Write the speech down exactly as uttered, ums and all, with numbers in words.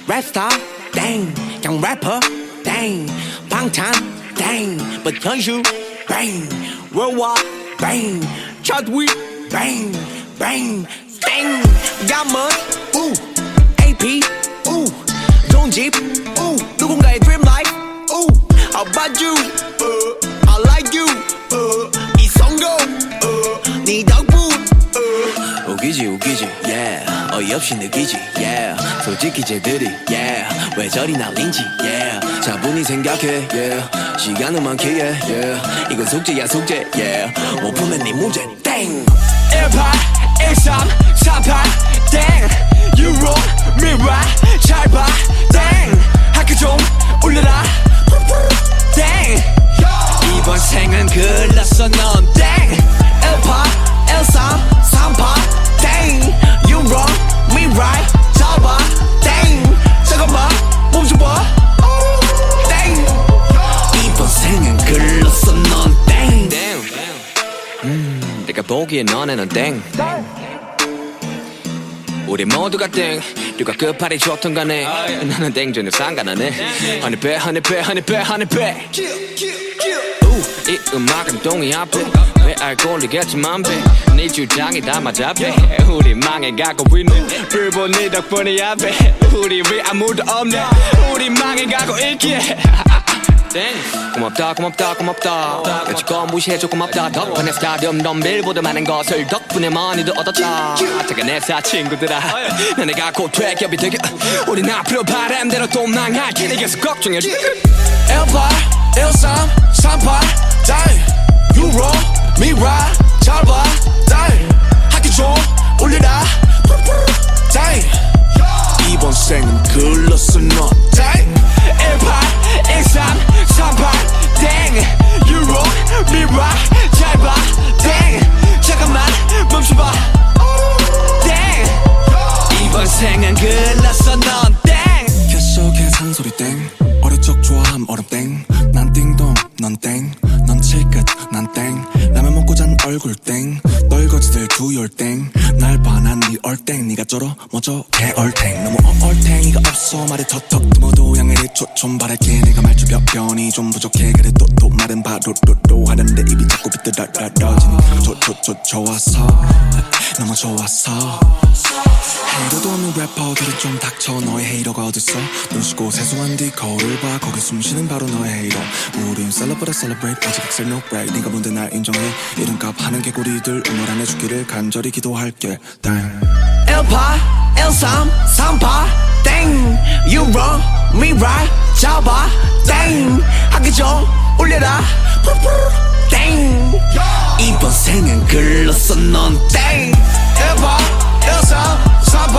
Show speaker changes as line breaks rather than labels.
랩스타 땡 그냥 래퍼 땡 방탄 땡 but 현슈 bang worldwide bang 차트위 bang bang 땡 got money ooh 에이피 ooh 좋은 집 ooh 누군가의 dream life ooh how about you uh, I like you uh, 이 성공 uh, 네 덕분 uh. 웃기지 웃기지 yeah 어이없이 느끼지 yeah 솔직히 쟤들이 yeah 왜 저리 날린지 yeah 차분히 생각해 yeah 시간은 많기에 yeah 이건 숙제야 숙제 yeah 못 푸면 네 문제 땡 일팔 일삼 삼팔 땡 You wrong me right 잘봐 땡 학교 좀 올려라 땡 이번 생은 글렀어 넌 땡 일팔 일삼 삼팔 땡 You wrong me right 잘봐 땡 잠깐만 멈춰봐 땡 이번 생은 글렀어 넌 땡 땡 음, 내가 보기에 너네는 땡 우리 모두가 땡 누가 끝발이 좋던 간에 나는 땡 전혀 상관하네 허니배 허니배 허니배 허니배 이 음악은 동의 앞에 왜 알콜이겠지만 배네 주장이 다 맞아 배 우리 망해가고 있네 불본 네 덕분이야 배 우리 왜 아무도 없네 우리 망해가고 있기에 땡 고맙다 고맙다 고맙다 여지껏 무시해줘 고맙다 덕분에 스타디움 덤빌보다 많은 것을 덕분에 많이도 얻었다 잠깐 내사 친구들아 너네가 곧 퇴격이 되게 우린 앞으로 바람대로 또 망할 길에 계속 걱정해줘 일팔 일삼 삼팔 땡 You wrong me right 잘봐 땡 학교 좀 올려라 땡 이번 생은 글렀어 넌 땡 일팔 일삼 삼팔 땡 You wrong me right 잘봐 땡 잠깐만 멈춰봐 땡 이번 생은 글렀어 넌 땡
계속해 산소리 땡 어릴 적 좋아함 얼음 땡 난 띵동 넌 땡 넌 칠끝 난 땡 라면 먹고 잔 얼굴 땡 떨거지들 두열 땡날 반한 네 얼땡 네가 쩔어 먼저 개얼탱 너무 얼탱이가 없어 말에 턱턱 두모도 양해를 초좀 바랄게 내가 말투 변이 좀 부족해 그래 또 또 말은 바로로로 하는데 입이 자꾸 비뚤덜덜더지니 좋좋좋 좋아서 너무 좋아서 헤이터도 없는 래퍼들은 좀 닥쳐 너의 헤이터가 어딨어 눈 씻고 세수한 뒤 거울을 봐 거기 숨쉬는 바로 너의 헤이터 우린 celebrate celebrate 아직 excel no break 네가 뭔데 날 인정해 이름값 하는 개구리들 오늘 안 해주기를 간절히 기도할게 땡
일팔 일삼 삼팔 땡 You wrong me right 잡아 땡 학교 좀 올려라 땡 이번 생은 글렀어 넌 땡 일팔 일삼 삼팔